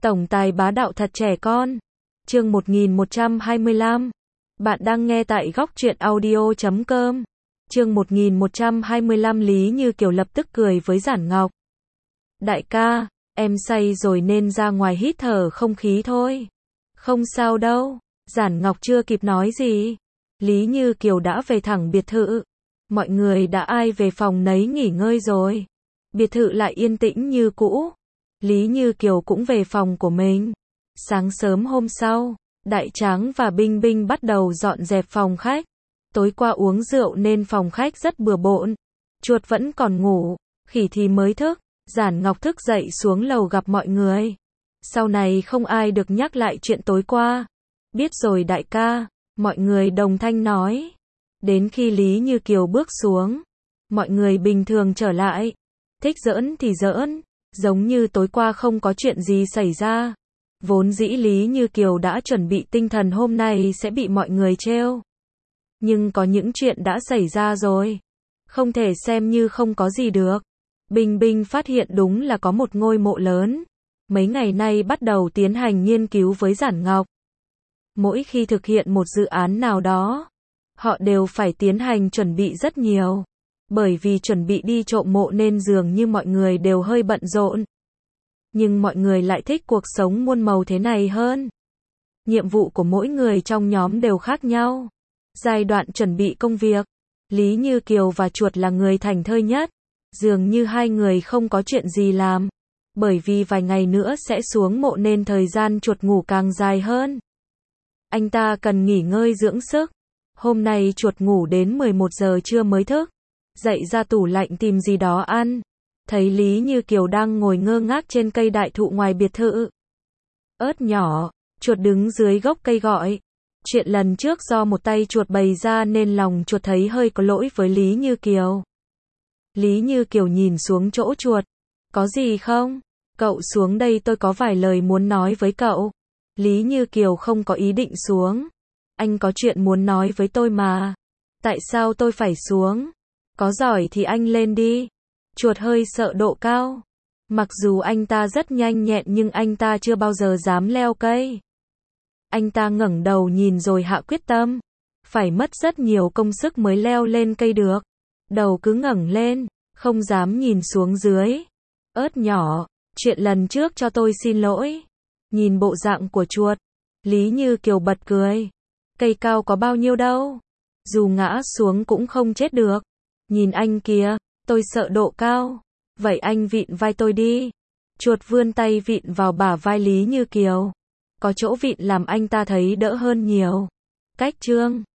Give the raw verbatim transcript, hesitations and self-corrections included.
Tổng tài bá đạo thật trẻ con. Chương một nghìn một trăm hai mươi lăm. Bạn đang nghe tại góc truyện audio chấm com. Chương một nghìn một trăm hai mươi lăm. Lý Như Kiều lập tức cười với Giản Ngọc. Đại ca, em say rồi nên ra ngoài hít thở không khí thôi. Không sao đâu. Giản Ngọc chưa kịp nói gì. Lý Như Kiều đã về thẳng biệt thự. Mọi người đã ai về phòng nấy nghỉ ngơi rồi. Biệt thự lại yên tĩnh như cũ. Lý Như Kiều cũng về phòng của mình. Sáng sớm hôm sau, Đại Tráng và Binh Binh bắt đầu dọn dẹp phòng khách. Tối qua uống rượu nên phòng khách rất bừa bộn. Chuột vẫn còn ngủ, Khỉ thì mới thức. Giản Ngọc thức dậy xuống lầu gặp mọi người. Sau này không ai được nhắc lại chuyện tối qua. Biết rồi đại ca, mọi người đồng thanh nói. Đến khi Lý Như Kiều bước xuống, mọi người bình thường trở lại. Thích giỡn thì giỡn, giống như tối qua không có chuyện gì xảy ra. Vốn dĩ Lý Như Kiều đã chuẩn bị tinh thần hôm nay sẽ bị mọi người trêu. Nhưng có những chuyện đã xảy ra rồi. Không thể xem như không có gì được. Bình Bình phát hiện đúng là có một ngôi mộ lớn. Mấy ngày nay bắt đầu tiến hành nghiên cứu với Giản Ngọc. Mỗi khi thực hiện một dự án nào đó, họ đều phải tiến hành chuẩn bị rất nhiều. Bởi vì chuẩn bị đi trộm mộ nên dường như mọi người đều hơi bận rộn. Nhưng mọi người lại thích cuộc sống muôn màu thế này hơn. Nhiệm vụ của mỗi người trong nhóm đều khác nhau. Giai đoạn chuẩn bị công việc, Lý Như Kiều và Chuột là người thảnh thơi nhất. Dường như hai người không có chuyện gì làm. Bởi vì vài ngày nữa sẽ xuống mộ nên thời gian Chuột ngủ càng dài hơn. Anh ta cần nghỉ ngơi dưỡng sức. Hôm nay Chuột ngủ đến mười một giờ trưa mới thức. Dậy ra tủ lạnh tìm gì đó ăn. Thấy Lý Như Kiều đang ngồi ngơ ngác trên cây đại thụ ngoài biệt thự. Ớt nhỏ, Chuột đứng dưới gốc cây gọi. Chuyện lần trước do một tay Chuột bày ra nên lòng Chuột thấy hơi có lỗi với Lý Như Kiều. Lý Như Kiều nhìn xuống chỗ Chuột. Có gì không? Cậu xuống đây tôi có vài lời muốn nói với cậu. Lý Như Kiều không có ý định xuống. Anh có chuyện muốn nói với tôi mà. Tại sao tôi phải xuống? Có giỏi thì anh lên đi. Chuột hơi sợ độ cao. Mặc dù anh ta rất nhanh nhẹn nhưng anh ta chưa bao giờ dám leo cây. Anh ta ngẩng đầu nhìn rồi hạ quyết tâm. Phải mất rất nhiều công sức mới leo lên cây được. Đầu cứ ngẩng lên, không dám nhìn xuống dưới. Ớt nhỏ, chuyện lần trước cho tôi xin lỗi. Nhìn bộ dạng của Chuột, Lý Như Kiều bật cười. Cây cao có bao nhiêu đâu. Dù ngã xuống cũng không chết được. Nhìn anh kìa, tôi sợ độ cao. Vậy anh vịn vai tôi đi. Chuột vươn tay vịn vào bả vai Lý Như Kiều. Có chỗ vịn làm anh ta thấy đỡ hơn nhiều. Cách chương